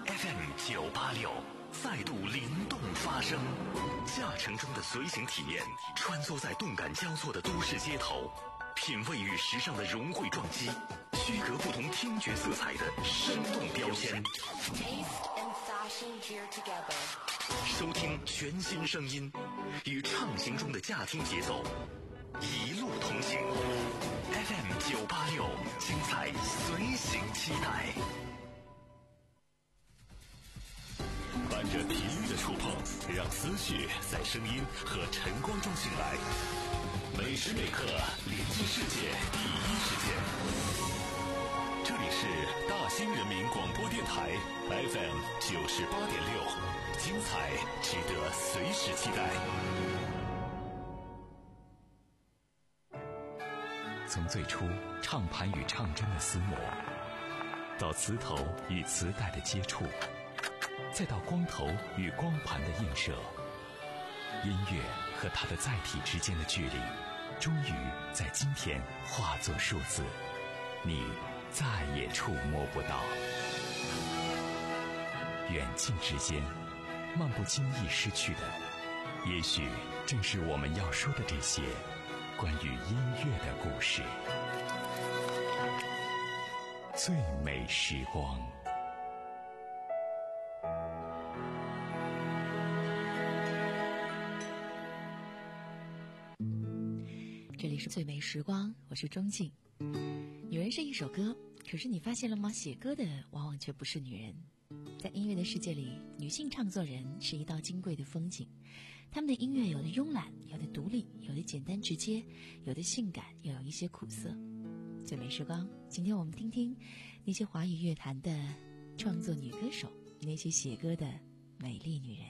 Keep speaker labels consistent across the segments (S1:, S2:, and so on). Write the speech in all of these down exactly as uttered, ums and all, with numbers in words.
S1: F M 九八六再度灵动发声，驾乘中的随行体验，穿梭在动感交错的都市街头，品味与时尚的融汇撞击，区隔不同听觉色彩的生动标签。收听全新声音，与畅行中的驾听节奏，一路同行。F M 九八六，精彩随行期待。伴着频率的触碰，让思绪在声音和晨光中醒来。每时每刻连接世界第一时间。这里是大兴人民广播电台 F M 九十八点六，精彩值得随时期待。从最初唱盘与唱针的厮磨，到磁头与磁带的接触，再到光头与光盘的映射，音乐和它的载体之间的距离，终于在今天化作数字，你再也触摸不到。远近之间，漫不经意失去的，也许正是我们要说的这些关于音乐的故事。最美时光。
S2: 这里是最美时光，我是钟静。女人是一首歌，可是你发现了吗？写歌的往往却不是女人。在音乐的世界里，女性唱作人是一道金贵的风景。她们的音乐有的慵懒，有的独立，有的简单直接，有的性感，又有一些苦涩。最美时光，今天我们听听那些华语乐坛的创作女歌手，那些写歌的美丽女人。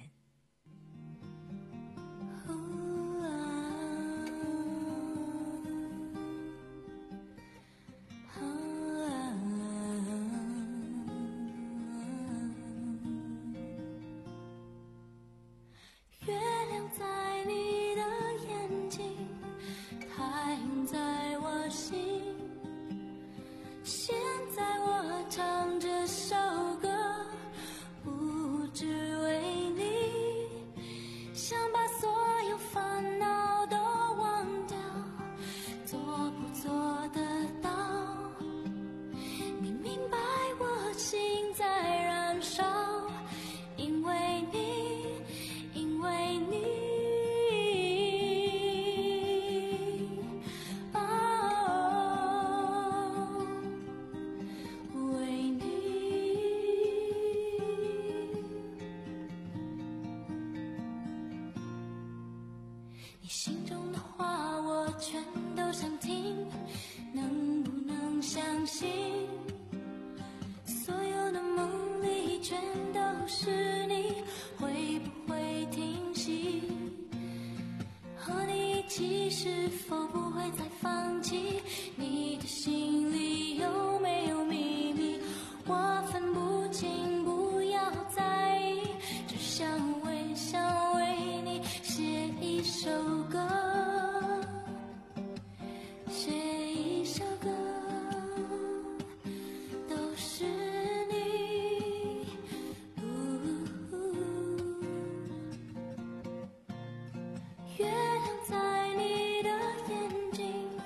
S3: 月亮在你的眼睛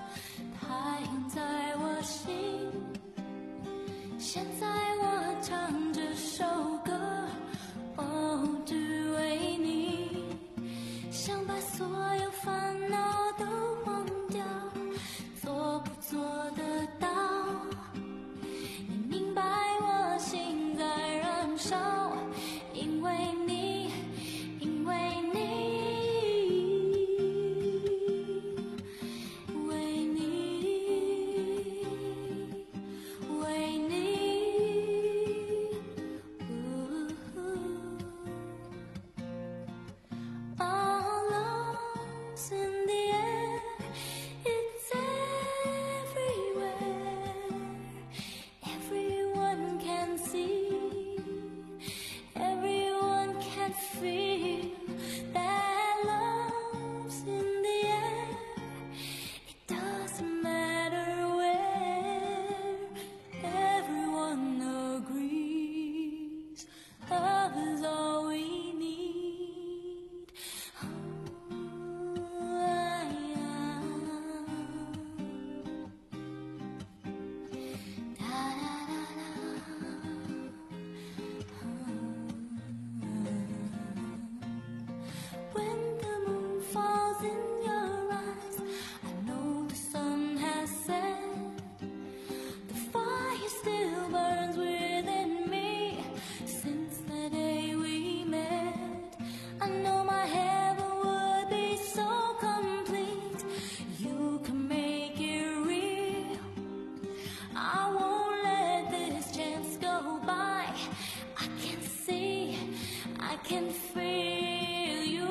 S3: can feel you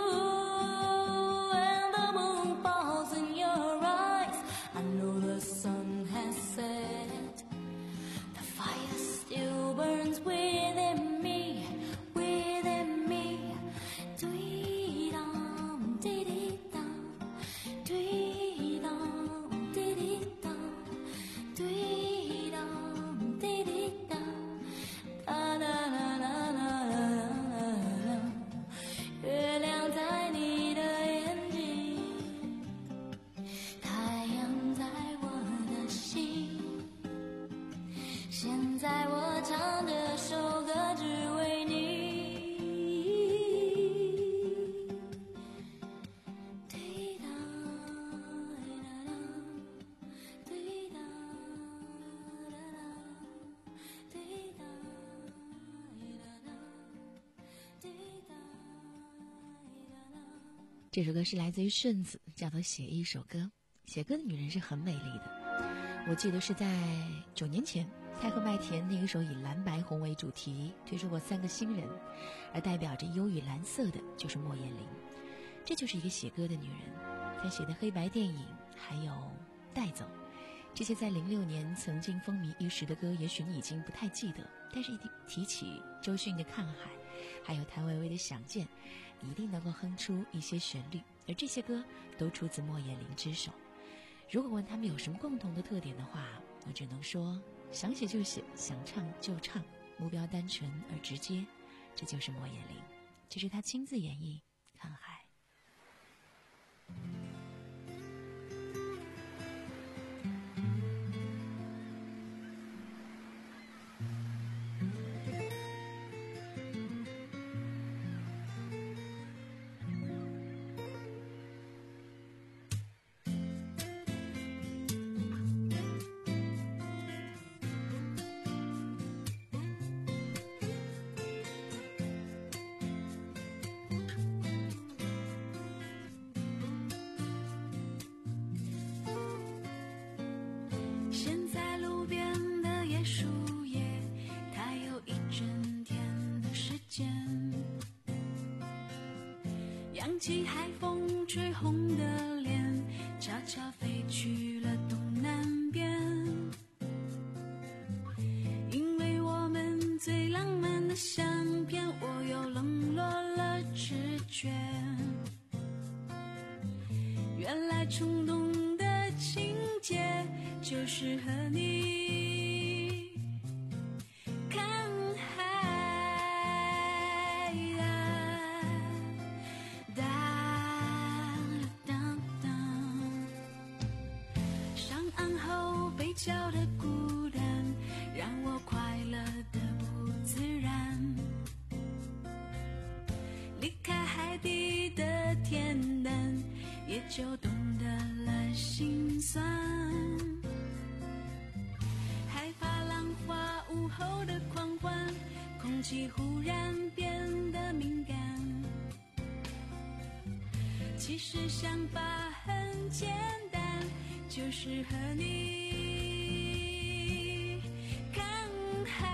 S3: when the moon falls in your eyes. I know the sun has set, the fire still burns within me, within me. Dee-dum, dee-dee-dum, dee-dum, dee-dee-dum, dee-dum, dee-dee-dum, da-da-da-da-da-da-da. 月亮在你的眼睛，太阳在我的心。现在我唱这首歌只为你。
S2: 这首歌是来自于顺子，叫做《写一首歌》。写歌的女人是很美丽的。我记得是在九年前，太和麦田那一首以蓝白红为主题推出过三个新人，而代表着忧郁蓝色的就是莫艳玲。这就是一个写歌的女人，她写的黑白电影还有带走，这些在零六年曾经风靡一时的歌，也许你已经不太记得，但是一提起周迅的《看海》，还有谭维维的《想见》，你一定能够哼出一些旋律，而这些歌都出自莫艳玲之手。如果问他们有什么共同的特点的话，我只能说想写就写，想唱就唱，目标单纯而直接，这就是莫艳玲。这是她亲自演绎《看海》。
S3: 扬起海风吹红的脸，悄悄飞去了东南边。因为我们最浪漫的相片，我又冷落了直觉。原来冲动的情节就是和你看海啊，哒哒哒。上岸后被敲的孤单，让我快乐的不自然。离开海底的天灯，也就懂得了心酸。害怕浪花午后的狂欢，空气忽然变得敏感。其实想法很简单，就是和你看海。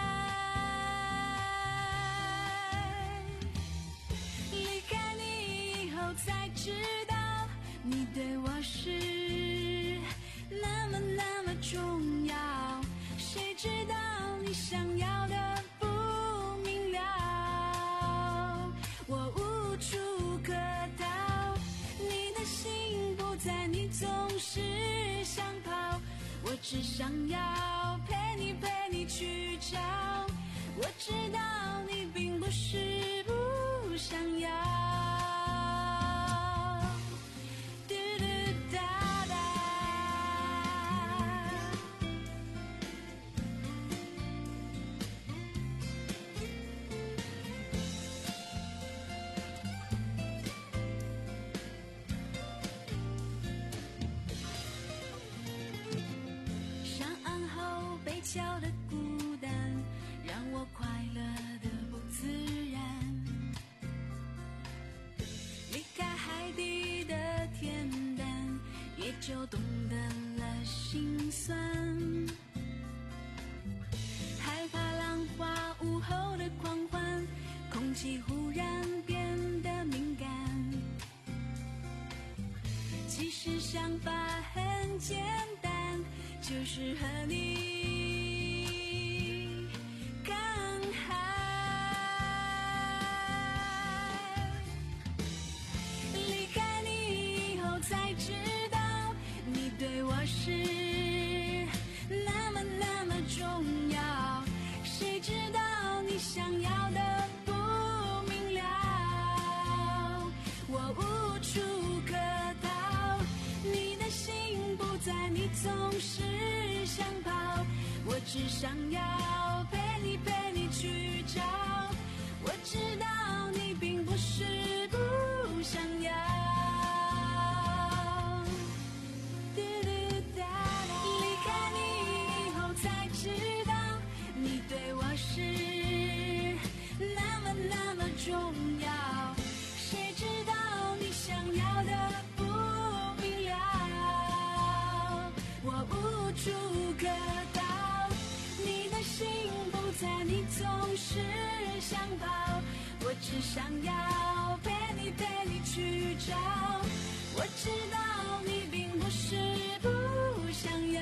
S3: 离开你以后才知道，你对我是那么那么重要。谁知道你想要的不明了，我无处可逃。你的心不在，你总是想跑，我只想要陪你陪你去找。我知道你并不是不想要。笑的孤单，让我快乐的不自然。 气忽然变得敏感。其实想法很简单，就是和你刚好。离开你以后才知道，你对我是那么那么重要。谁知道你想要的不明了，我无处可逃。你的心不在，你总是想跑，我只想要陪你陪你去找。我知道你并不是不想要。离开你以后才知道，你对我是那么那么重要。谁知道你想要的不明了，我无处可逃。你的心不在，你总是想跑，我只想要陪你陪你去找。我知道你并不是不想要。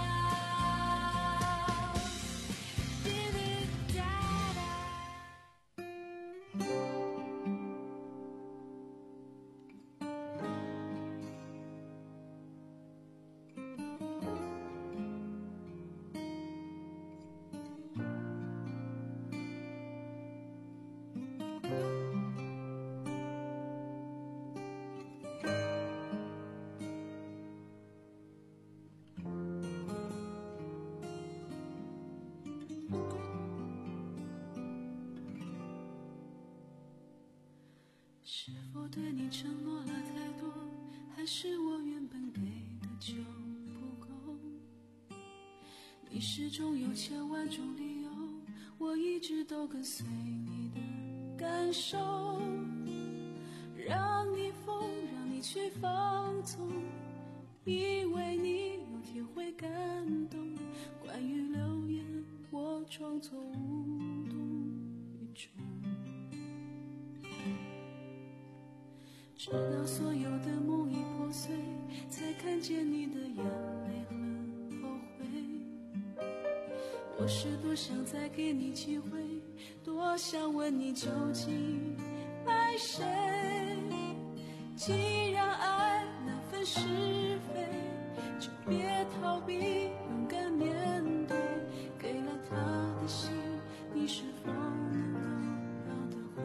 S3: 是否对你承诺了太多，还是我原本给的就不够？你始终有千万种理由，我一直都跟随你的感受，让你疯，让你去放纵，以为你有天会感动。关于流言，我装作无动于衷，直到所有的梦已破碎，才看见你的眼泪和后悔。我是多想再给你机会，多想问你究竟爱谁。既然爱那份是非，就别逃避，勇敢面对。给了他的心，你是否能够要得回？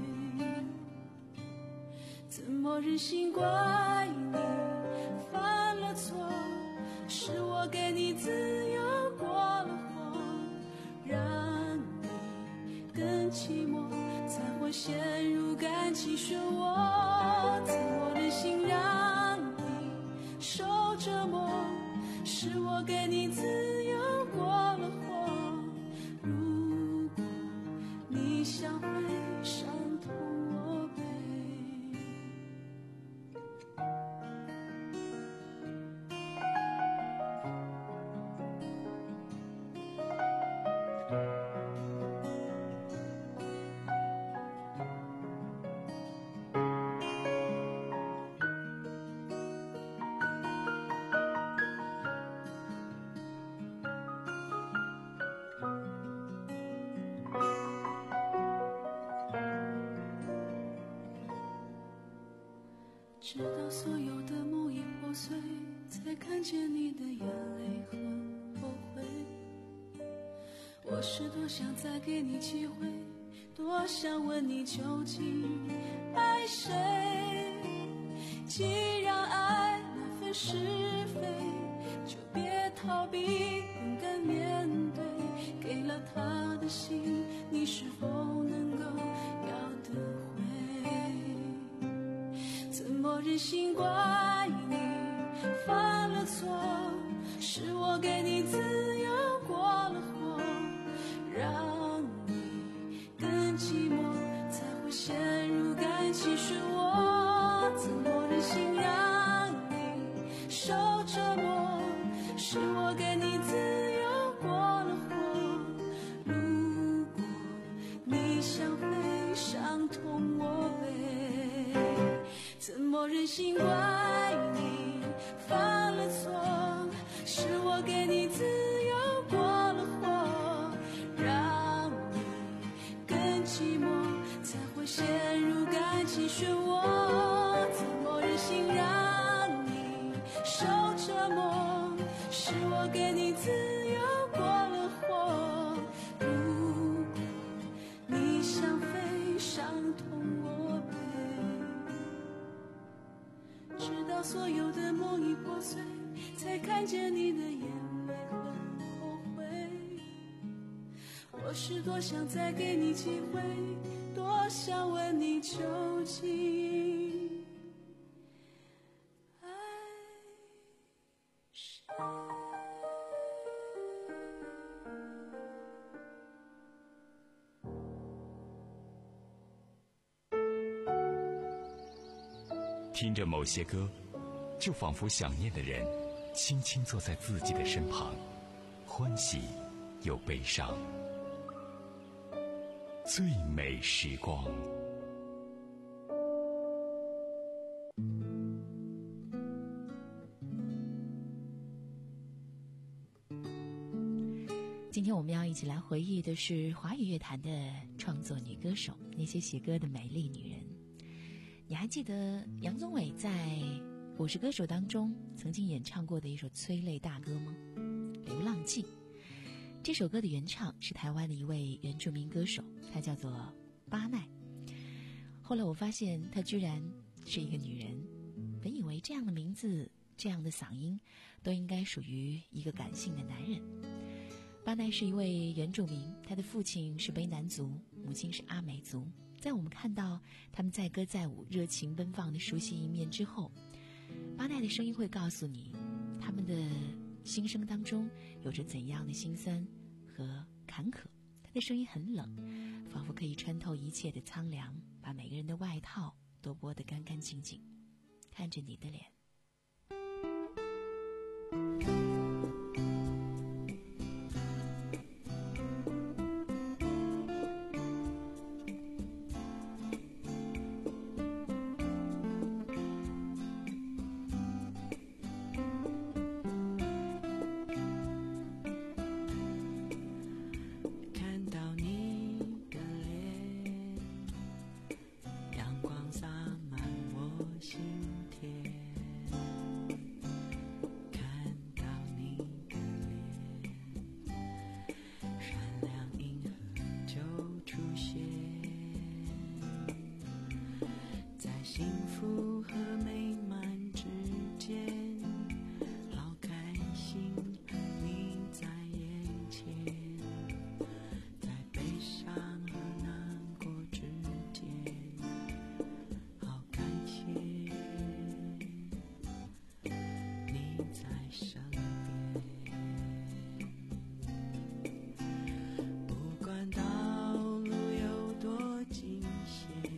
S3: 怎么忍心怪你犯了错，是我给你自由过了火，让你更寂寞，才会陷入感情漩涡。怎么忍心让你受折磨，是我给你自由过了火，如果你想会伤痛我背。直到所有的梦已破碎，才看见你的眼泪和后悔。我是多想再给你机会，多想问你究竟爱谁。既然爱那份是非，就别逃避，勇敢面对。给了他的心，你是否能够要得回？怎么忍心怪你犯了错，是我给你自由过了火，让你更寂寞，才会陷入感情漩涡。怎么忍心让你受折磨，是我给你自由过了火，如果你想飞上弃漩涡，怎么忍心让你受折磨？是我给你自由过了火。如果你想飞，伤痛我背，直到所有的梦已破碎，才看见你的眼泪很后悔。我是多想再给你机会，多想问你究竟爱谁。
S1: 听着某些歌，就仿佛想念的人轻轻坐在自己的身旁，欢喜又悲伤。最美时光。
S2: 今天我们要一起来回忆的是华语乐坛的创作女歌手，那些写歌的美丽女人。你还记得杨宗纬在《我是歌手》当中曾经演唱过的一首催泪大歌吗？《流浪记》。这首歌的原唱是台湾的一位原住民歌手，她叫做巴奈。后来我发现她居然是一个女人，本以为这样的名字、这样的嗓音都应该属于一个感性的男人。巴奈是一位原住民，他的父亲是卑南族，母亲是阿美族。在我们看到他们载歌载舞、热情奔放的熟悉一面之后，巴奈的声音会告诉你，他们的心声当中有着怎样的辛酸和坎坷。他的声音很冷，仿佛可以穿透一切的苍凉，把每个人的外套都剥得干干净净。看着你的脸。
S3: 幸福和美满之间，好开心你在眼前，在悲伤和难过之间，好感谢你在身边。不管道路有多惊险，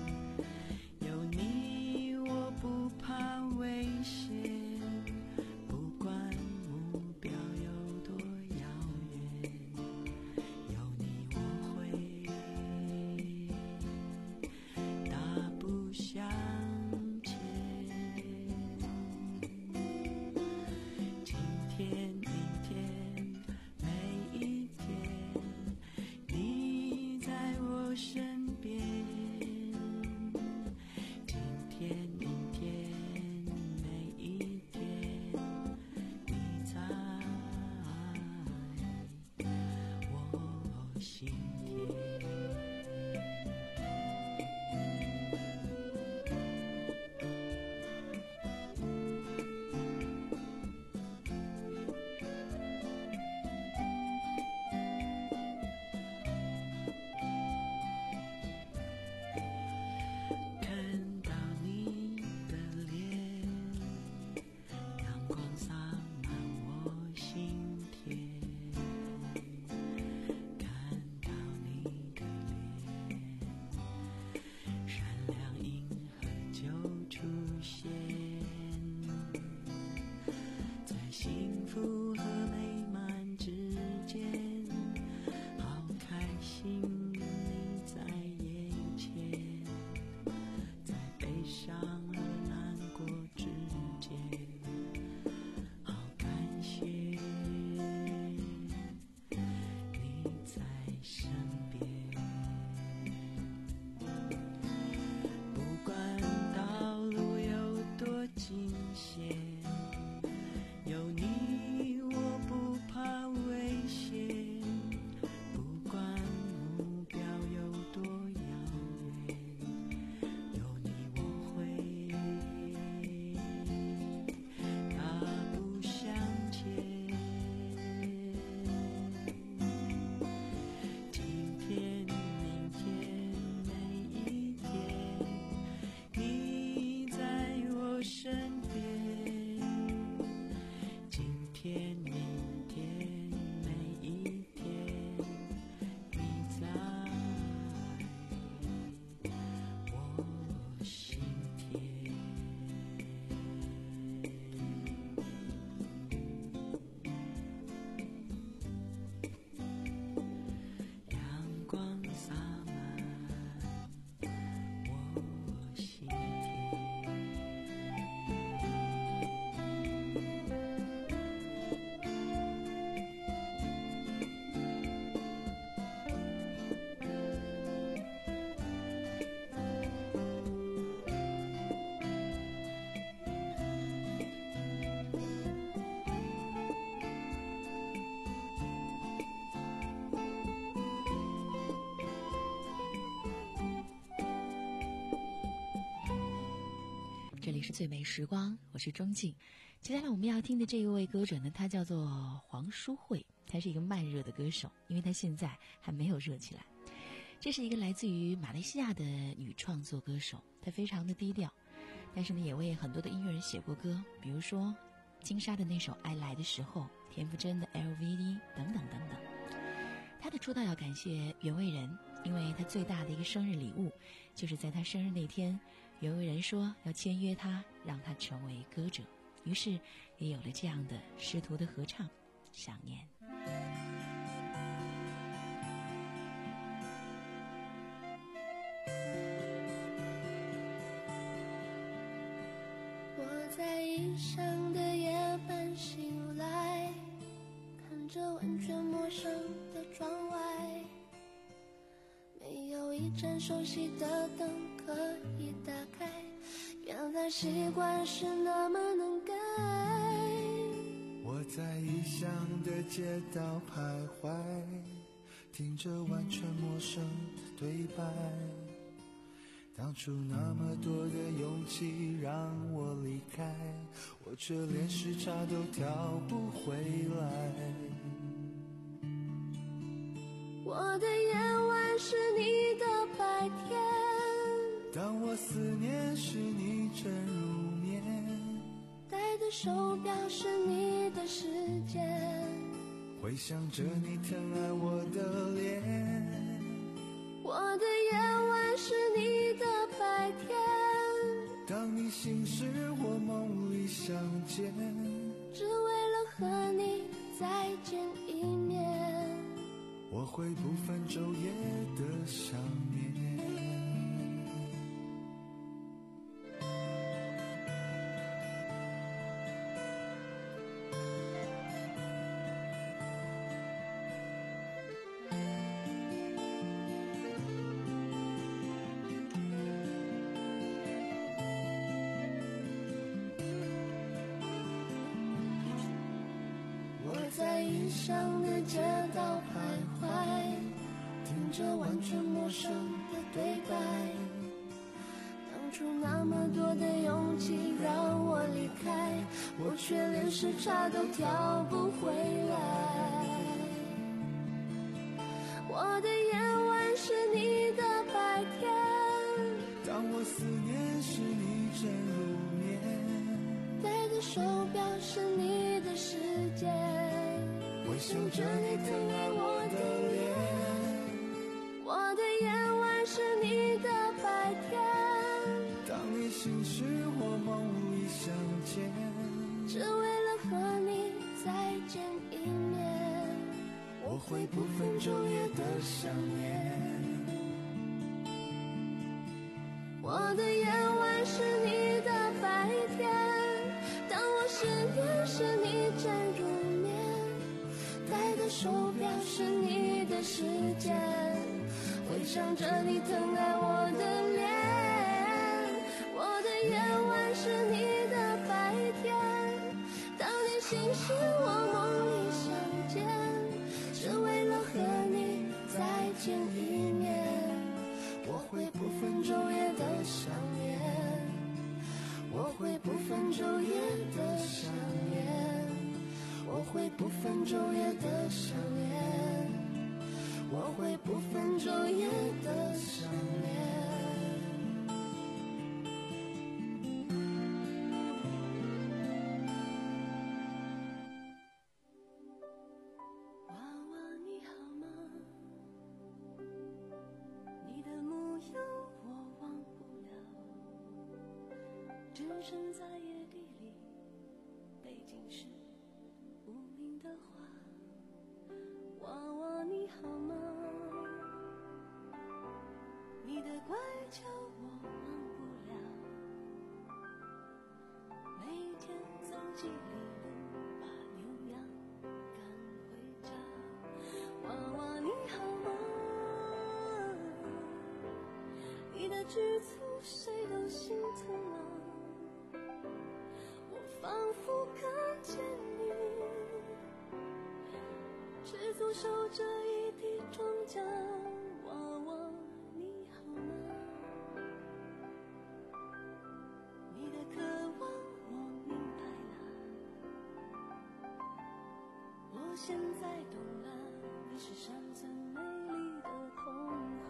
S3: 不怕危险，不管目标有多遥远，有你我会大步向前。今天、明天、每一天，你在我身边。今天、明天、每一天，你在我心田。看到你的脸，阳光洒满我心田。看到
S2: 这里是最美时光，我是钟静。接下来我们要听的这一位歌者呢，他叫做黄淑慧，他是一个慢热的歌手，因为他现在还没有热起来。这是一个来自于马来西亚的女创作歌手，她非常的低调，但是呢也为很多的音乐人写过歌，比如说金莎的那首《爱来的时候》，田馥甄的 L V D 等等等等。她的出道要感谢袁惟仁，因为她最大的一个生日礼物就是在她生日那天，袁惟仁说要签约她，让她成为歌者，于是也有了这样的师徒的合唱《想念》。
S4: 我在异乡的夜半醒来，看着完全陌生的窗外，没有一盏熟悉的灯可以打开，原来习惯是那么能改。
S5: 我在异乡的街道徘徊，听着完全陌生的对白，当初那么多的勇气让我离开，我却连时差都调不回来。
S4: 我的夜晚是你的白天，
S5: 当我思念时你正入眠，
S4: 戴的手表是你的时间，
S5: 回想着你疼爱我的脸。
S4: 我的夜晚是你的白天，
S5: 当你醒时我梦里相见，
S4: 只为了和你再见一面，
S5: 我会不分昼夜的想念。
S4: 在异乡的街道徘徊，听着完全陌生的对白，当初那么多的勇气让我离开，我却连时差都调不回来。我的夜晚是你的白天，
S5: 当我思念时你正入眠，
S4: 戴的手表是你的时间，
S5: 回想着你疼爱我的脸。
S4: 我的夜晚是你的白天，
S5: 当你醒时我梦里相见，
S4: 只为了和你再见一面，
S5: 我会不分昼夜的想念。
S4: 我的夜晚是你的白天，当我思念时你正入眠，戴的手表是你的时间，回想着你疼爱我的脸。我的夜晚是你的白天，当你醒时我梦里相见，只为了和你再见一面，我会不分昼夜的想念，我会不分昼夜的想念，我会不分昼夜的想念，我会不分昼夜的想念。娃娃你好吗？你的模样我忘不了，置身在野地里，背景是无名的花。娃娃你好吗？你的乖巧我忘不了，每天走几里路把牛羊赶回家。娃娃你好吗？你的局促谁都心疼啊，我仿佛看见你赤足守着一地庄稼。娃娃你好吗？你的可现在懂了，你是山村美丽的童话。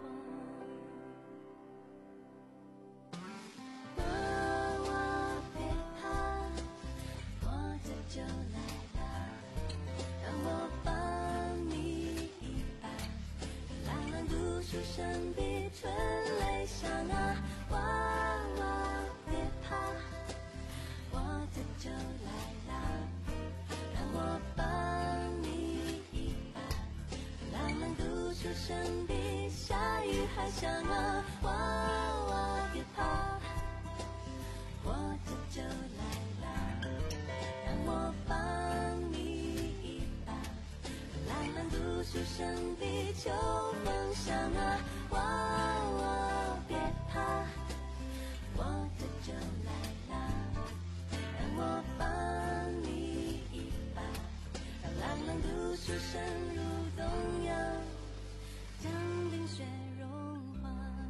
S4: 娃娃别怕，我这就来了，让我帮你一把，蓝蓝读书声比春雷响啊。娃娃别怕，我这就来了，让我帮你一把，蓝蓝读书声比下雨还响啊。娃娃别怕，我这就来了，让我帮你一把，蓝蓝读书声比秋风响啊。娃娃别怕，我这就来了，让我帮你一把，让蓝蓝读书声如东阳，将冰雪融化。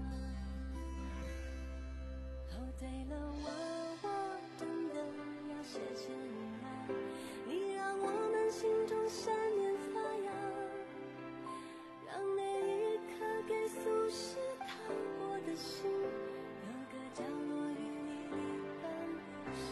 S4: 哦，对了，娃娃真的要谢谢你啊，你让我们心中闪念发芽，让那一颗给俗世烫过的心，有个角落与你一般不下。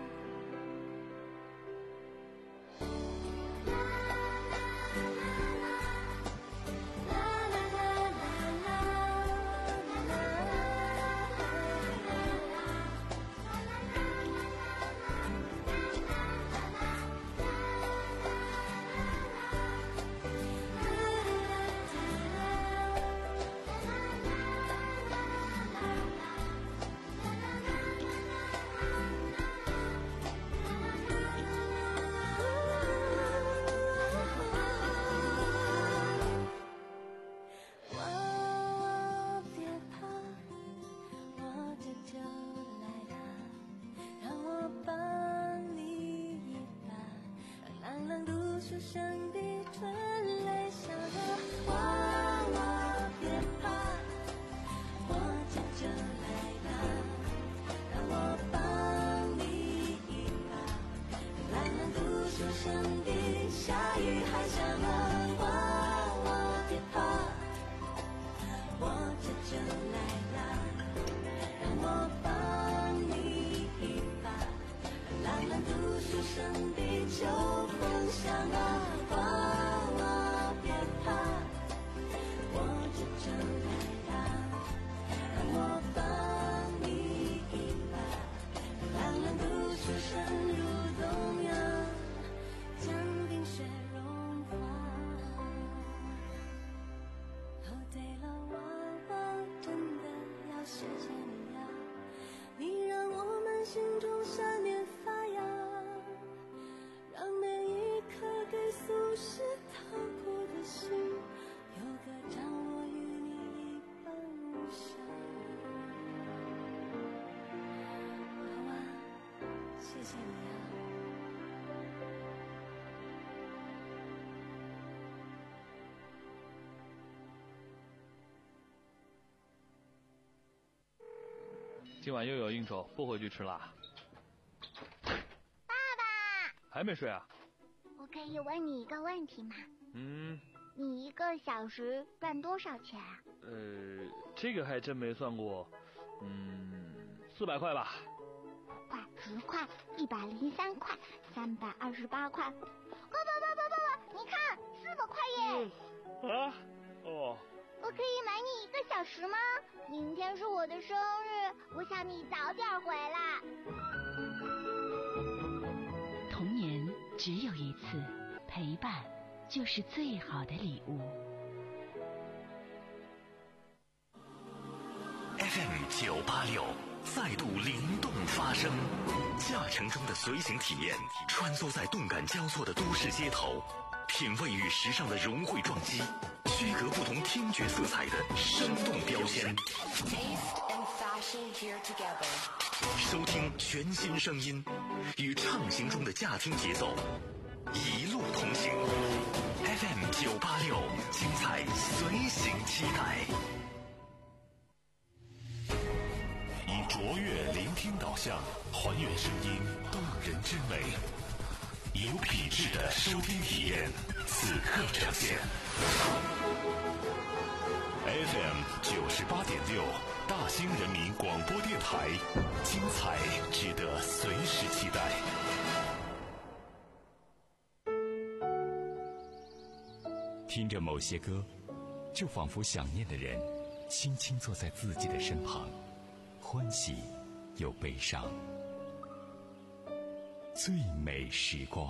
S4: 娃娃别怕，我这就来了，让我帮你一把，让蓝蓝读书声比春雷响啊。娃娃别怕，我这就来了，让我帮你一把，蓝蓝读书声比下雨还响啊。娃娃别怕，我这就来了，让我帮你一把，蓝蓝读书声比秋风响啊。娃娃别怕，我这就来了，让我帮你一把，蓝蓝读书声如东阳，将冰雪融化。哦，对了，娃娃真的要谢谢你呀，你让我们心中闪念发芽，让那一颗给俗世烫过的心，有个角落与你一般无暇。娃娃，谢谢你呀。
S6: 今晚又有应酬，不回去吃啦。
S7: 爸爸，
S6: 还没睡啊？
S7: 我可以问你一个问题吗？
S6: 嗯，
S7: 你一个小时赚多少钱啊？
S6: 呃，这个还真没算过。嗯，四百块吧。
S7: 五块、十块、一百零三块、三百二十八块。爸爸爸爸爸爸，你看，四百块耶！
S6: 啊？哦。
S7: 我可以买你一个小时吗？明天是我的生日，我想你早点回来。
S2: 童年只有一次，陪伴就是最好的礼物。
S1: F M 九八六再度灵动发声，驾乘中的随行体验，穿梭在动感交错的都市街头，品味与时尚的融汇撞击，区隔不同听觉色彩的生动标签。收听全新声音，与畅行中的驾听节奏，一路同行。F M 九八六，精彩随行期待。以卓越聆听导向，还原声音动人之美，以有品质的收听体验， 此刻呈现。F M 九十八点六，大兴人民广播电台，精彩值得随时期待。听着某些歌，就仿佛想念的人轻轻坐在自己的身旁，欢喜又悲伤。最美时光。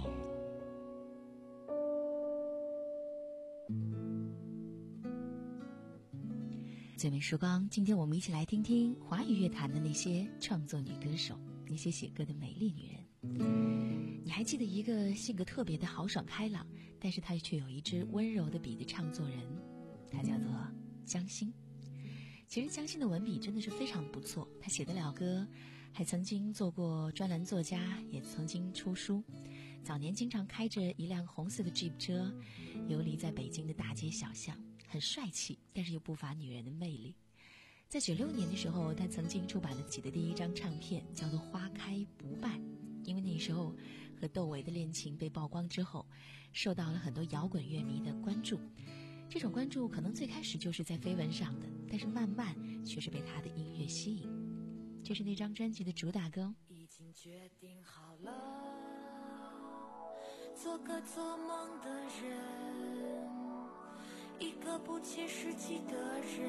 S2: 最美时光，今天我们一起来听听华语乐坛的那些创作女歌手，那些写歌的美丽女人。你还记得一个性格特别的豪爽开朗，但是她却有一支温柔的笔的唱作人，她叫做江心。其实江心的文笔真的是非常不错，她写得了歌，还曾经做过专栏作家，也曾经出书。早年经常开着一辆红色的 Jeep 车，游离在北京的大街小巷，很帅气，但是又不乏女人的魅力。在九六年的时候，他曾经出版了自己的第一张唱片，叫做《花开不败》。因为那时候和窦唯的恋情被曝光之后，受到了很多摇滚乐迷的关注。这种关注可能最开始就是在绯闻上的，但是慢慢却是被他的音乐吸引。这是那张专辑的主打歌。
S3: 已经决定好了，做个做梦的人，一个不切实际的人，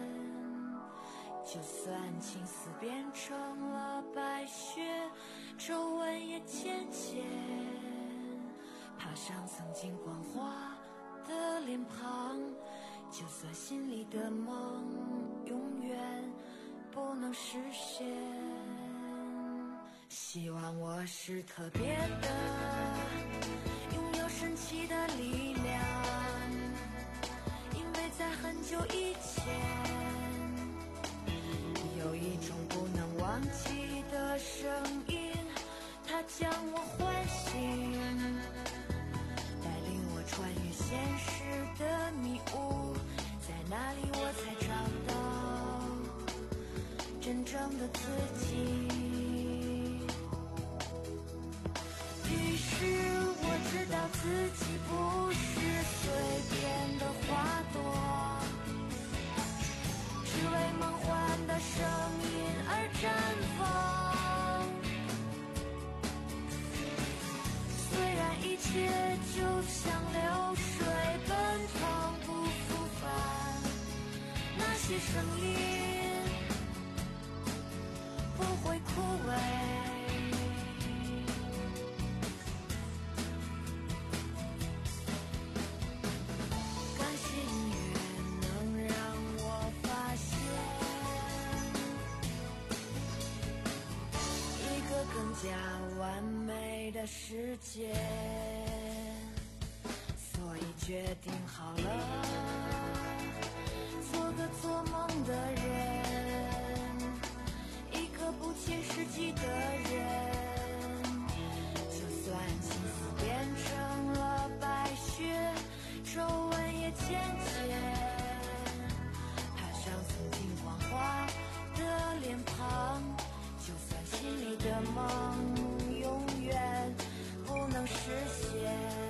S3: 就算青丝变成了白雪，皱纹也渐渐爬上曾经光滑的脸庞，就算心里的梦永远不能实现。希望我是特别的，拥有神奇的力量，因为在很久以前，有一种不能忘记的声音，它将我唤醒，带领我穿越现实的迷雾，在那里我才找到真正的自己。于是我知道自己不是随便的花朵，只为梦幻的声音而绽放。虽然一切就像流水奔腾不复返，那些声音不会枯萎。更加完美的世界，所以决定好了，做个做梦的人，一个不切实际的人，就算青丝变成了白雪，皱纹也渐渐爬上曾经光滑的脸庞，就算心里的梦永远不能实现。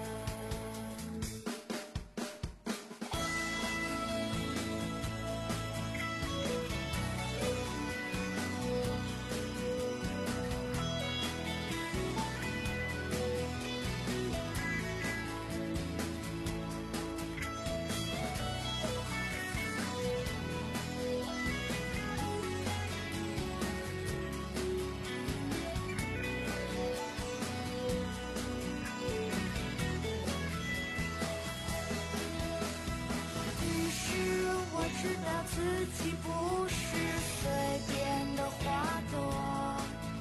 S3: 知道自己不是随便的花朵，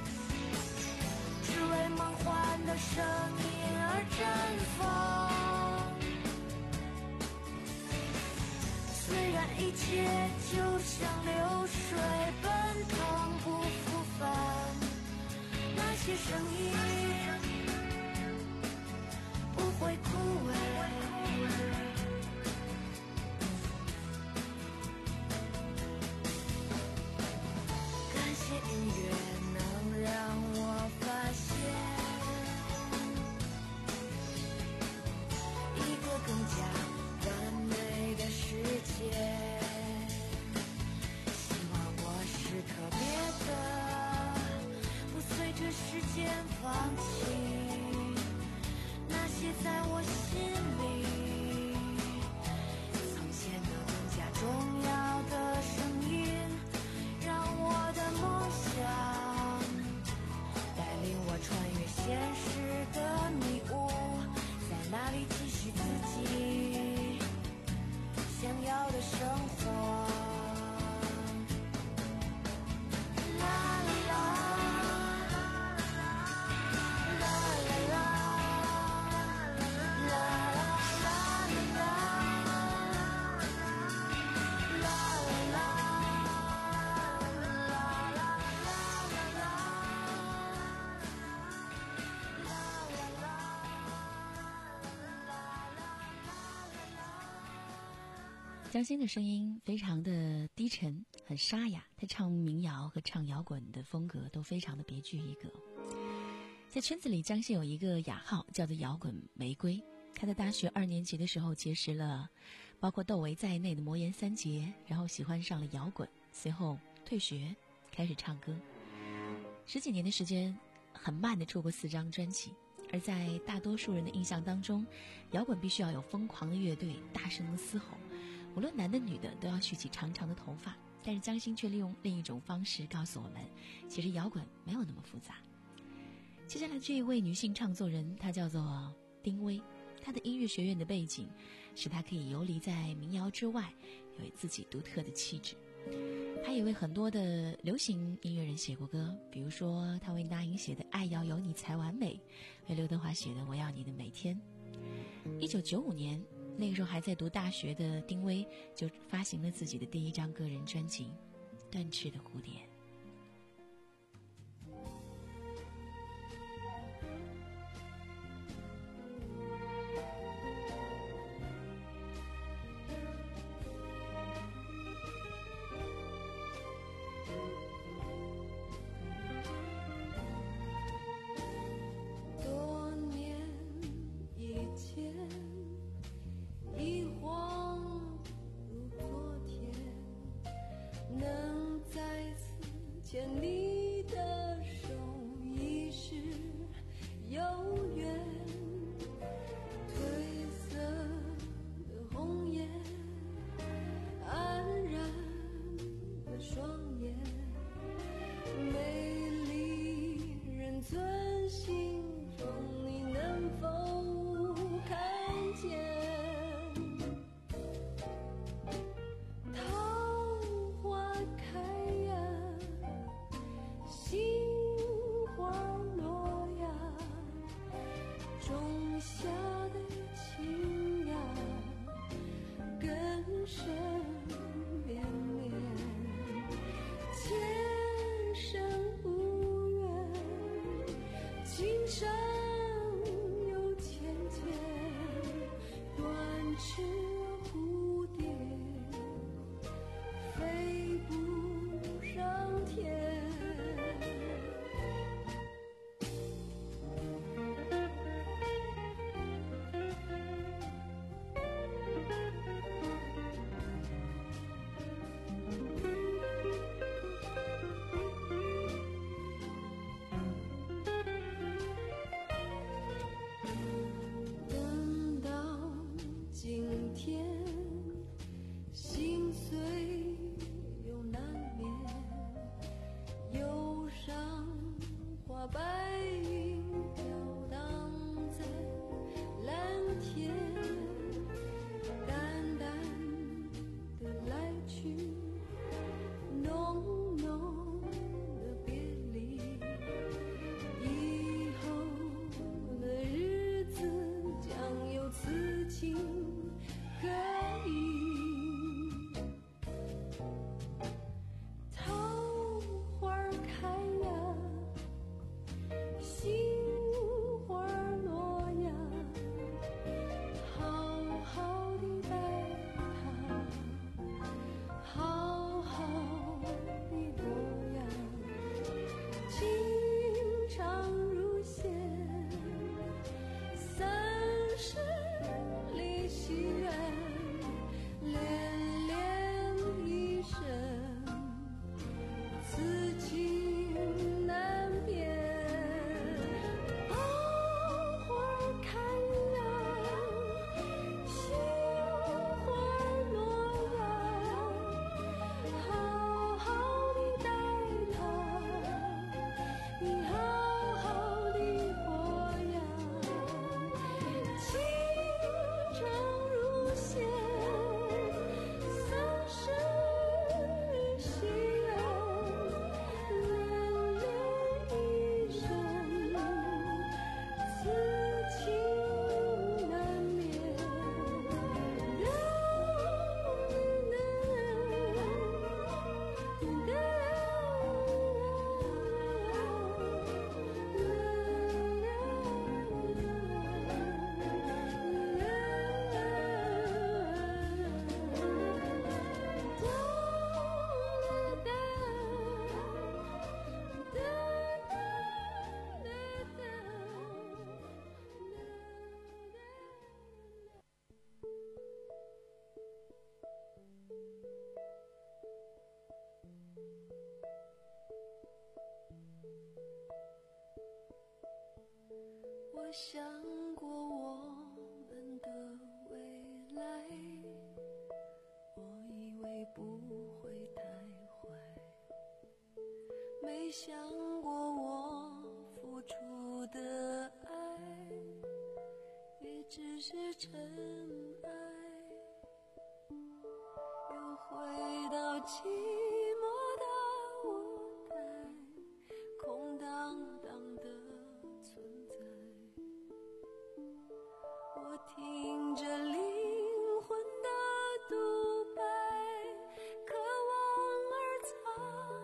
S3: 只为梦幻的声音而绽放。虽然一切就像流水奔腾不复返，那些声音不会枯萎。音乐能让我发现一个
S5: 像花。
S2: 江心的声音非常的低沉，很沙哑，他唱民谣和唱摇滚的风格都非常的别具一格。在圈子里，江心有一个雅号叫做摇滚玫瑰。他在大学二年级的时候结识了包括窦唯在内的魔岩三杰，然后喜欢上了摇滚，随后退学开始唱歌。十几年的时间，很慢的出过四张专辑。而在大多数人的印象当中，摇滚必须要有疯狂的乐队，大声的嘶吼，无论男的女的都要蓄起长长的头发。但是江心却利用另一种方式告诉我们，其实摇滚没有那么复杂。接下来这一位女性创作人，她叫做丁薇。她的音乐学院的背景使她可以游离在民谣之外，有自己独特的气质。她也为很多的流行音乐人写过歌，比如说她为那英写的《爱要有你才完美》，为刘德华写的《我要你的每天》。一九九五年，那个时候还在读大学的丁薇就发行了自己的第一张个人专辑《断翅的蝴蝶》。
S4: 能再次我想过我们的未来，我以为不会太坏，没想过我付出的爱也只是尘埃，又回到寂寞的舞台，空荡荡的存在。我听着灵魂的独白，渴望而苍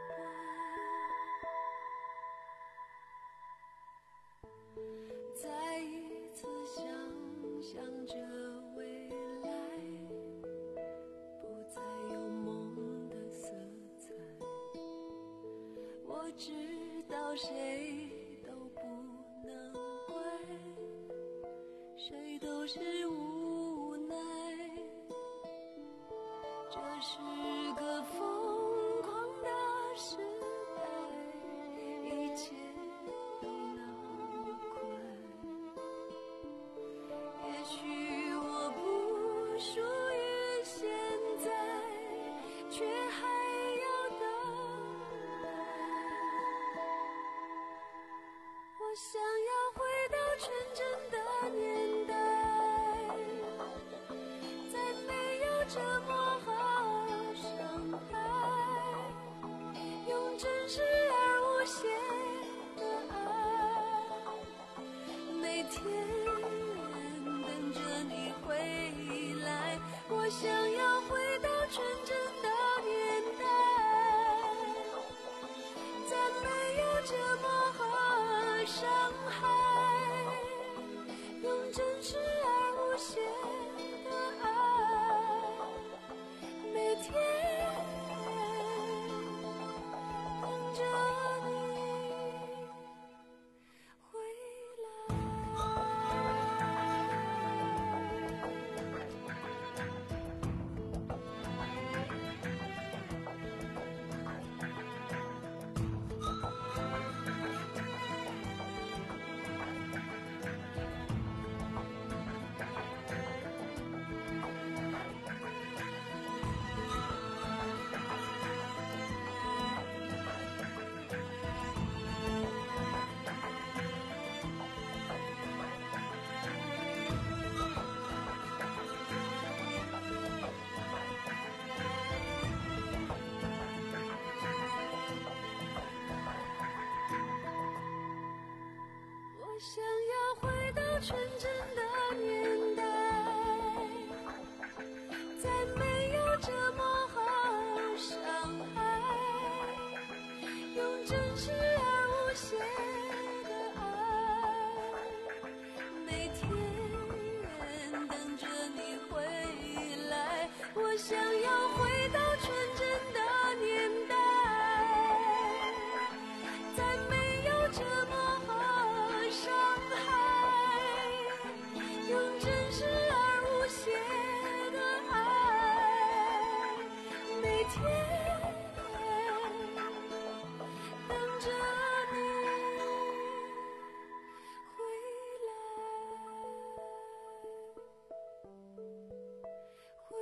S4: 白，再一次想象着未来，不再有梦的色彩。我知道谁都不能怪，谁都是无奈，这是个疯狂的时代，一切都那么快。也许我不属于现在，却还要等待。我想要回到纯真的年代，在没有折磨和伤害，用真实而无邪的爱，每天等着你回来。我想要回到纯真的年代，在没有折磨和伤害，用真实而无邪的爱，每天等着你回来。我想要回到纯真的年代，在没有折磨和伤害，用真实而无邪的爱，每天等着你回来。我想要回到纯真的年代，在没有折磨和伤害，用真实而无邪的爱，每天等着你回来，回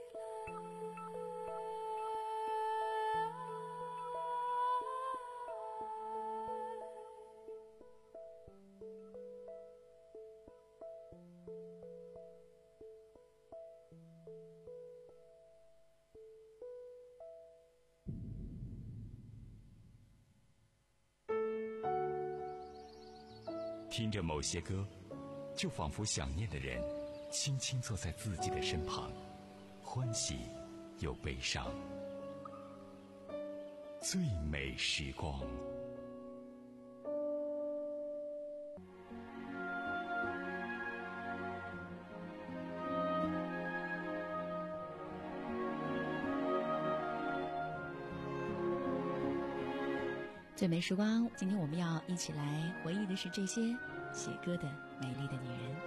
S1: 听着某些歌，就仿佛想念的人轻轻坐在自己的身旁，欢喜又悲伤。最美时光。
S2: 最美时光，今天我们要一起来回忆的是这些写歌的美丽的女人。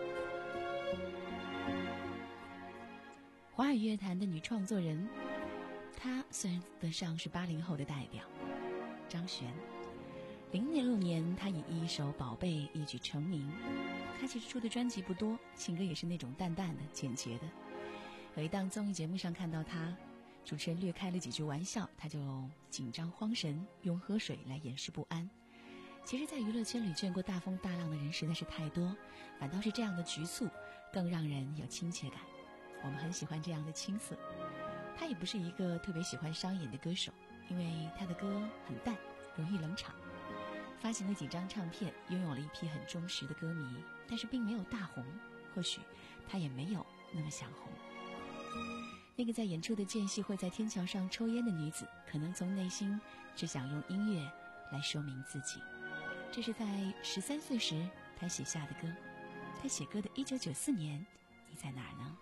S2: 华语乐坛的女创作人，她算得上是八零后的代表。张悬， 零六年，他以一首《宝贝》一举成名。他其实出的专辑不多，情歌也是那种淡淡的、简洁的。有一档综艺节目上看到他，主持人略开了几句玩笑，他就紧张慌神，用喝水来掩饰不安。其实在娱乐圈里见过大风大浪的人实在是太多，反倒是这样的局促更让人有亲切感。我们很喜欢这样的青涩。他也不是一个特别喜欢商演的歌手，因为他的歌很淡，容易冷场。发行了几张唱片，拥有了一批很忠实的歌迷，但是并没有大红，或许他也没有那么想红。那个在演出的间隙会在天桥上抽烟的女子，可能从内心只想用音乐来说明自己。这是在十三岁时他写下的歌。他写歌的一九九四年，你在哪儿呢？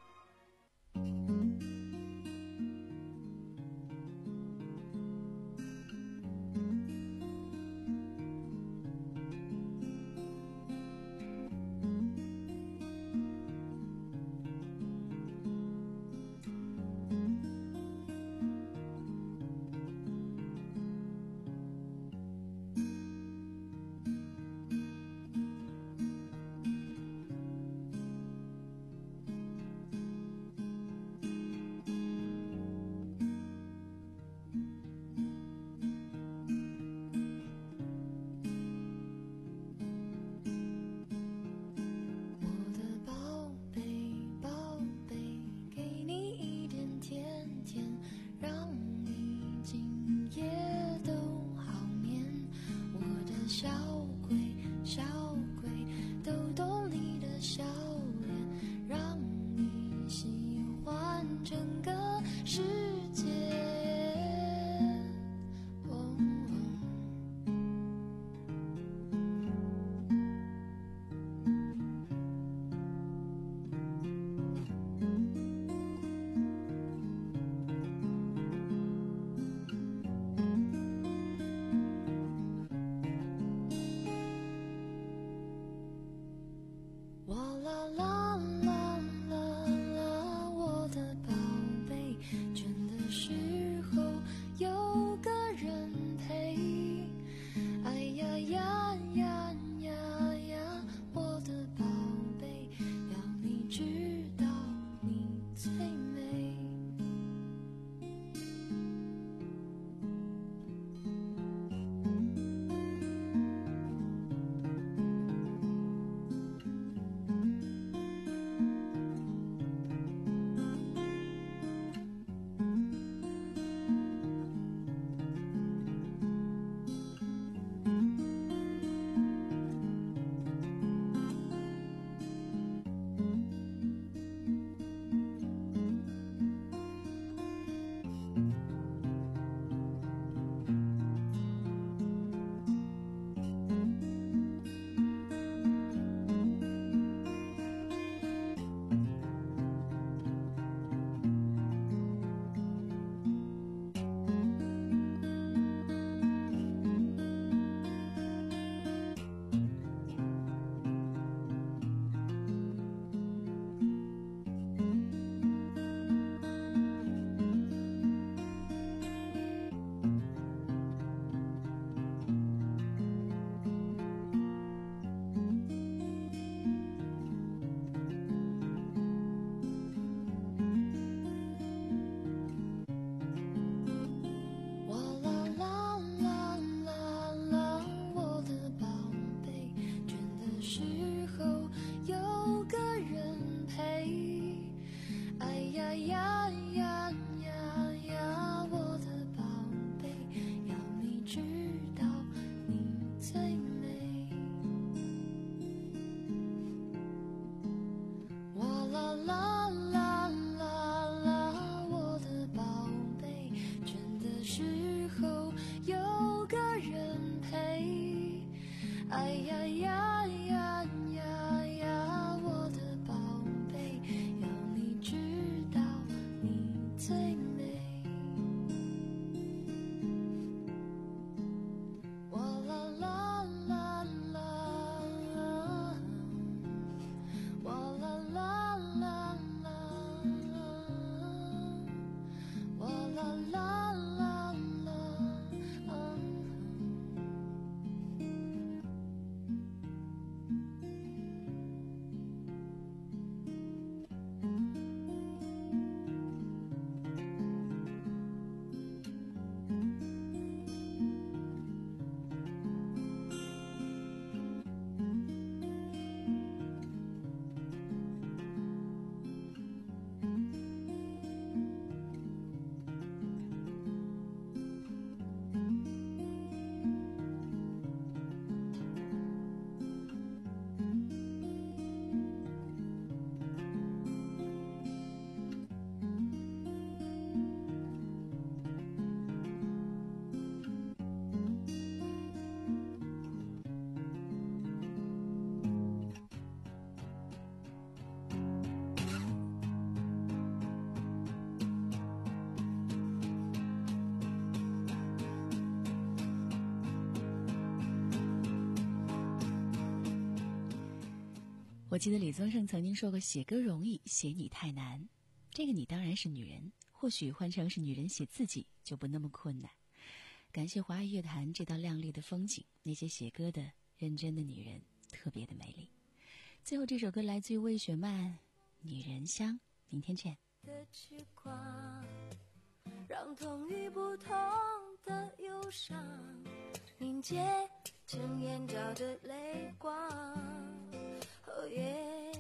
S2: 我记得李宗盛曾经说过，写歌容易，写你太难。这个你当然是女人，或许换成是女人写自己就不那么困难。感谢华语乐坛这道亮丽的风景，那些写歌的认真的女人特别的美丽。最后这首歌来自于魏雪漫，女人香。明天见。
S4: 的痴狂，让痛与不同的忧伤凝结成眼角的泪光。哦耶，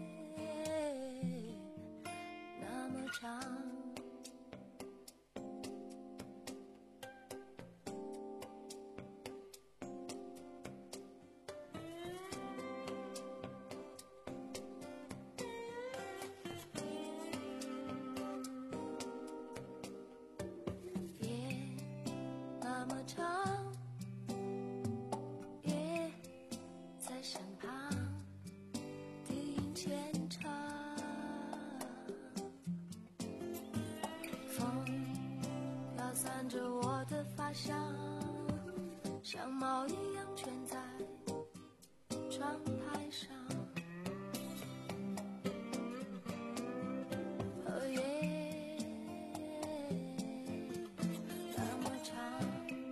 S4: 那么长。散着我的发香，像毛一样蜷在窗台上。哦耶，那么长，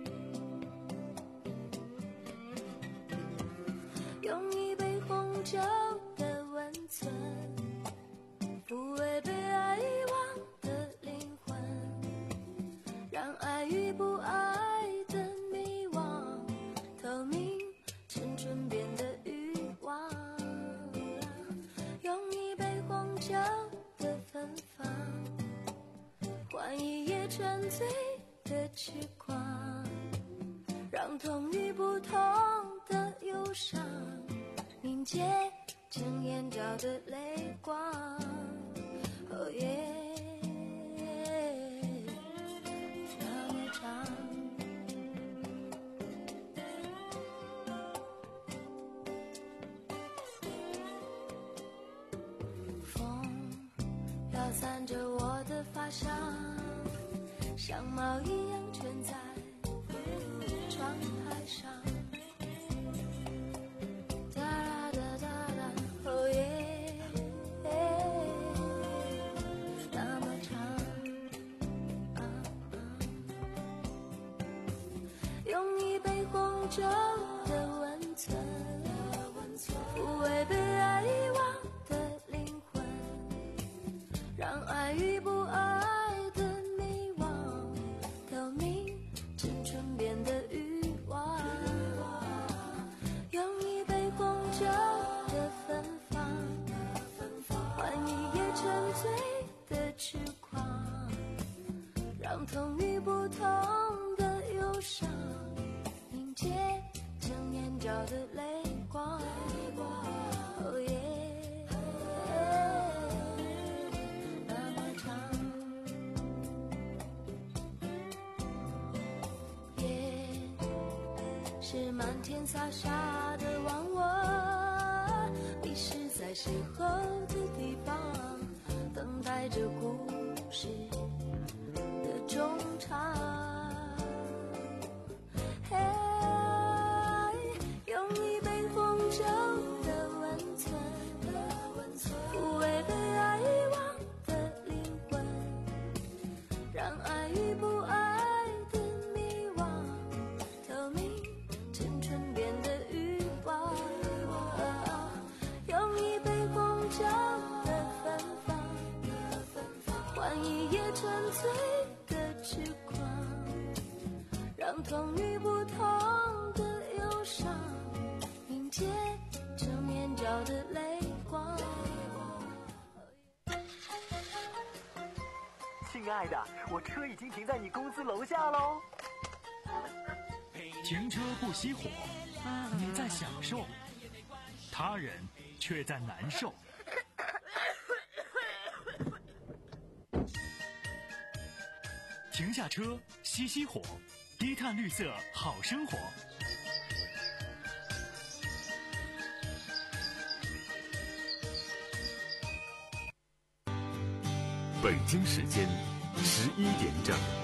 S4: 用一杯红酒的温存抚慰被爱遗忘的灵魂，让爱与不爱的迷惘透明成唇边的欲望，用一杯红酒的芬芳换一夜沉醉的痴狂，让痛与不同的忧伤凝结成眼角的泪光。哦耶，那么长。风飘散着我的发香，像毛一样蜷在窗台上。酒的温存抚慰被爱遗忘的灵魂，让爱与不爱的迷惘透明成唇边的欲望，用一杯红酒的芬芳换一夜沉醉的痴狂，让痛与不同的忧伤凝结成眼角的泪光。哦耶，那么长。夜是满天洒下的忘我，迷失在邂逅的地方，等待着故事的终场。沉醉的痴狂，让痛与不同的忧伤凝结成眼角的泪光。
S8: 亲爱的，我车已经停在你公司楼下喽。
S9: 停车不熄火，你在享受，他人却在难受。停下车，熄熄火，低碳绿色好生活。
S1: 北京时间十一点整。